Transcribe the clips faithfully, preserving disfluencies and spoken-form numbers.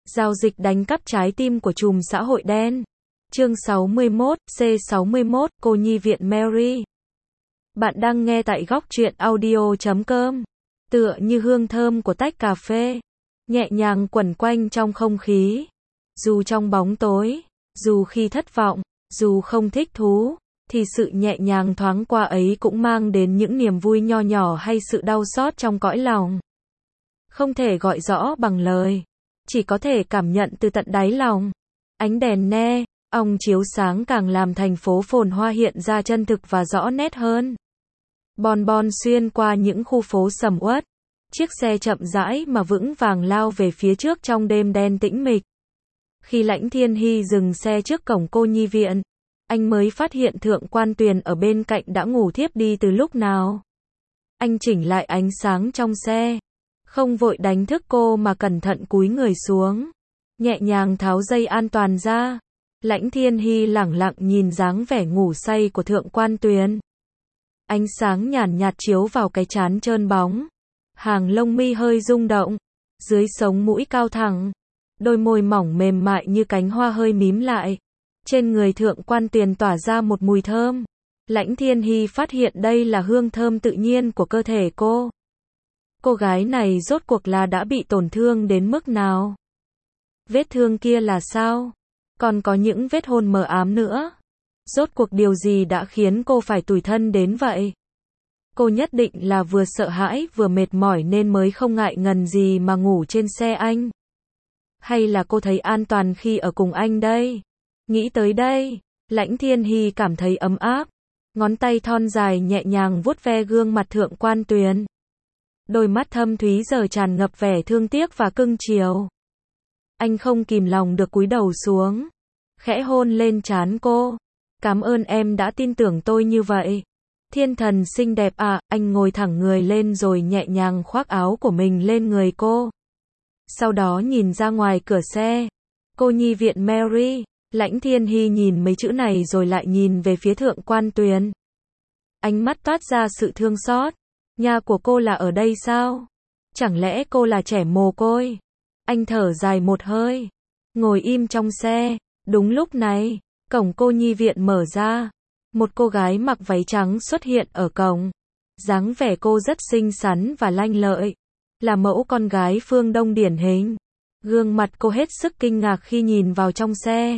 Giao dịch đánh cắp trái tim của trùm xã hội đen. Chương sáu mươi mốt, C sáu mươi mốt, cô nhi viện Mary. Bạn đang nghe tại góc truyện audio chấm com. Tựa như hương thơm của tách cà phê, nhẹ nhàng quẩn quanh trong không khí. Dù trong bóng tối, dù khi thất vọng, dù không thích thú, thì sự nhẹ nhàng thoáng qua ấy cũng mang đến những niềm vui nho nhỏ hay sự đau xót trong cõi lòng. Không thể gọi rõ bằng lời, chỉ có thể cảm nhận từ tận đáy lòng. Ánh đèn ne, ong chiếu sáng càng làm thành phố phồn hoa hiện ra chân thực và rõ nét hơn. Bon bon xuyên qua những khu phố sầm uất, chiếc xe chậm rãi mà vững vàng lao về phía trước trong đêm đen tĩnh mịch. Khi Lãnh Thiên Hy dừng xe trước cổng cô nhi viện, anh mới phát hiện Thượng Quan Tuyền ở bên cạnh đã ngủ thiếp đi từ lúc nào. Anh chỉnh lại ánh sáng trong xe, không vội đánh thức cô mà cẩn thận cúi người xuống, nhẹ nhàng tháo dây an toàn ra. Lãnh Thiên Hy lẳng lặng nhìn dáng vẻ ngủ say của Thượng Quan Tuyền. Ánh sáng nhàn nhạt chiếu vào cái trán trơn bóng, hàng lông mi hơi rung động, dưới sống mũi cao thẳng, đôi môi mỏng mềm mại như cánh hoa hơi mím lại. Trên người Thượng Quan Tuyền tỏa ra một mùi thơm. Lãnh Thiên Hy phát hiện đây là hương thơm tự nhiên của cơ thể cô. Cô gái này rốt cuộc là đã bị tổn thương đến mức nào? Vết thương kia là sao? Còn có những vết hôn mờ ám nữa. Rốt cuộc điều gì đã khiến cô phải tủi thân đến vậy? Cô nhất định là vừa sợ hãi vừa mệt mỏi nên mới không ngại ngần gì mà ngủ trên xe anh. Hay là cô thấy an toàn khi ở cùng anh đây? Nghĩ tới đây, Lãnh Thiên Hy cảm thấy ấm áp. Ngón tay thon dài nhẹ nhàng vuốt ve gương mặt Thượng Quan Tuyền. Đôi mắt thâm thúy giờ tràn ngập vẻ thương tiếc và cưng chiều. Anh không kìm lòng được cúi đầu xuống, khẽ hôn lên trán cô. Cảm ơn em đã tin tưởng tôi như vậy. Thiên thần xinh đẹp à, anh ngồi thẳng người lên rồi nhẹ nhàng khoác áo của mình lên người cô. Sau đó nhìn ra ngoài cửa xe. Cô nhi viện Mary. Lãnh Thiên Hy nhìn mấy chữ này rồi lại nhìn về phía Thượng Quan Tuyền. Ánh mắt toát ra sự thương xót. Nhà của cô là ở đây sao? Chẳng lẽ cô là trẻ mồ côi? Anh thở dài một hơi, ngồi im trong xe. Đúng lúc này, cổng cô nhi viện mở ra. Một cô gái mặc váy trắng xuất hiện ở cổng. Dáng vẻ cô rất xinh xắn và lanh lợi, là mẫu con gái phương Đông điển hình. Gương mặt cô hết sức kinh ngạc khi nhìn vào trong xe.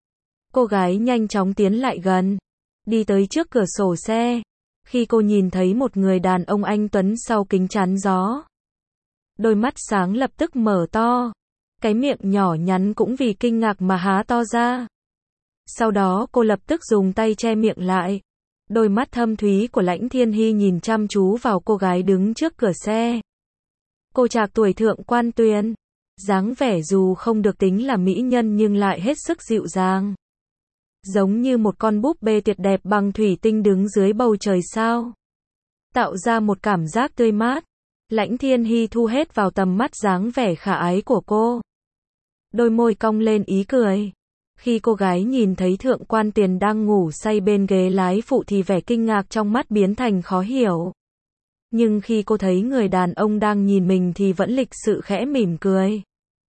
Cô gái nhanh chóng tiến lại gần, đi tới trước cửa sổ xe. Khi cô nhìn thấy một người đàn ông anh tuấn sau kính chắn gió, đôi mắt sáng lập tức mở to, cái miệng nhỏ nhắn cũng vì kinh ngạc mà há to ra. Sau đó cô lập tức dùng tay che miệng lại. Đôi mắt thâm thúy của Lãnh Thiên Hy nhìn chăm chú vào cô gái đứng trước cửa xe. Cô trạc tuổi Thượng Quan Tuyền, dáng vẻ dù không được tính là mỹ nhân nhưng lại hết sức dịu dàng, giống như một con búp bê tuyệt đẹp bằng thủy tinh đứng dưới bầu trời sao, tạo ra một cảm giác tươi mát. Lãnh Thiên Hy thu hết vào tầm mắt dáng vẻ khả ái của cô, đôi môi cong lên ý cười. Khi cô gái nhìn thấy Thượng Quan Tuyền đang ngủ say bên ghế lái phụ thì vẻ kinh ngạc trong mắt biến thành khó hiểu. Nhưng khi cô thấy người đàn ông đang nhìn mình thì vẫn lịch sự khẽ mỉm cười.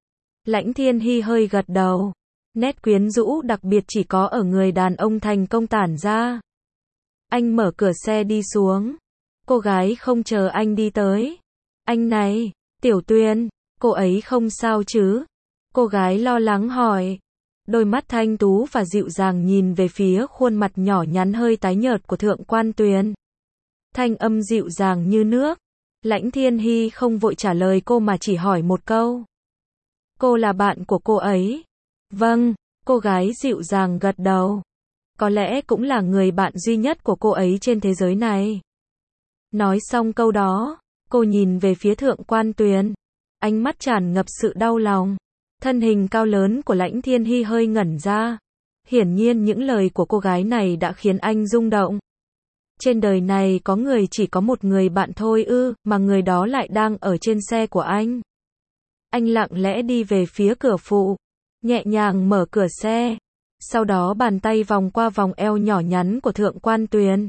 Lãnh Thiên Hy hơi gật đầu. Nét quyến rũ đặc biệt chỉ có ở người đàn ông thành công tản ra. Anh mở cửa xe đi xuống. Cô gái không chờ anh đi tới. Anh này, Tiểu Tuyền, cô ấy không sao chứ? Cô gái lo lắng hỏi. Đôi mắt thanh tú và dịu dàng nhìn về phía khuôn mặt nhỏ nhắn hơi tái nhợt của Thượng Quan Tuyền. Thanh âm dịu dàng như nước. Lãnh Thiên Hy không vội trả lời cô mà chỉ hỏi một câu. Cô là bạn của cô ấy? Vâng, cô gái dịu dàng gật đầu. Có lẽ cũng là người bạn duy nhất của cô ấy trên thế giới này. Nói xong câu đó, cô nhìn về phía Thượng Quan Tuyền. Ánh mắt tràn ngập sự đau lòng. Thân hình cao lớn của Lãnh Thiên Hy hơi ngẩn ra. Hiển nhiên những lời của cô gái này đã khiến anh rung động. Trên đời này có người chỉ có một người bạn thôi ư, mà người đó lại đang ở trên xe của anh. Anh lặng lẽ đi về phía cửa phụ, nhẹ nhàng mở cửa xe. Sau đó bàn tay vòng qua vòng eo nhỏ nhắn của Thượng Quan Tuyền.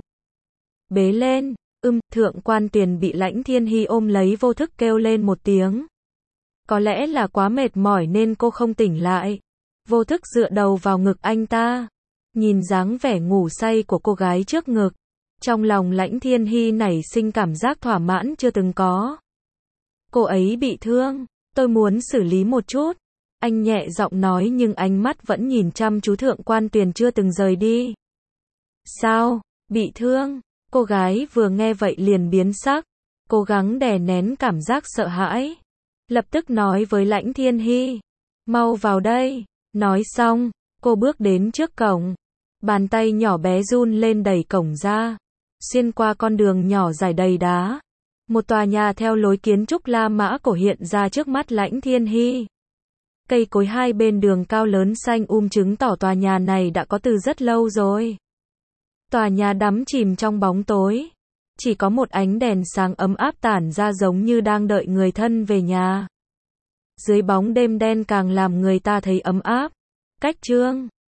Bế lên, ưm, Thượng Quan Tuyền bị Lãnh Thiên Hy ôm lấy vô thức kêu lên một tiếng. Có lẽ là quá mệt mỏi nên cô không tỉnh lại. Vô thức dựa đầu vào ngực anh ta. Nhìn dáng vẻ ngủ say của cô gái trước ngực. Trong lòng Lãnh Thiên Hy nảy sinh cảm giác thỏa mãn chưa từng có. Cô ấy bị thương. Tôi muốn xử lý một chút. Anh nhẹ giọng nói nhưng ánh mắt vẫn nhìn chăm chú Thượng Quan Tuyền chưa từng rời đi. Sao? Bị thương? Cô gái vừa nghe vậy liền biến sắc. Cố gắng đè nén cảm giác sợ hãi. Lập tức nói với Lãnh Thiên Hy. Mau vào đây. Nói xong, cô bước đến trước cổng. Bàn tay nhỏ bé run lên đẩy cổng ra. Xuyên qua con đường nhỏ dài đầy đá. Một tòa nhà theo lối kiến trúc La Mã cổ hiện ra trước mắt Lãnh Thiên Hy. Cây cối hai bên đường cao lớn xanh um chứng tỏ tòa nhà này đã có từ rất lâu rồi. Tòa nhà đắm chìm trong bóng tối. Chỉ có một ánh đèn sáng ấm áp tản ra giống như đang đợi người thân về nhà. Dưới bóng đêm đen càng làm người ta thấy ấm áp. Cách chương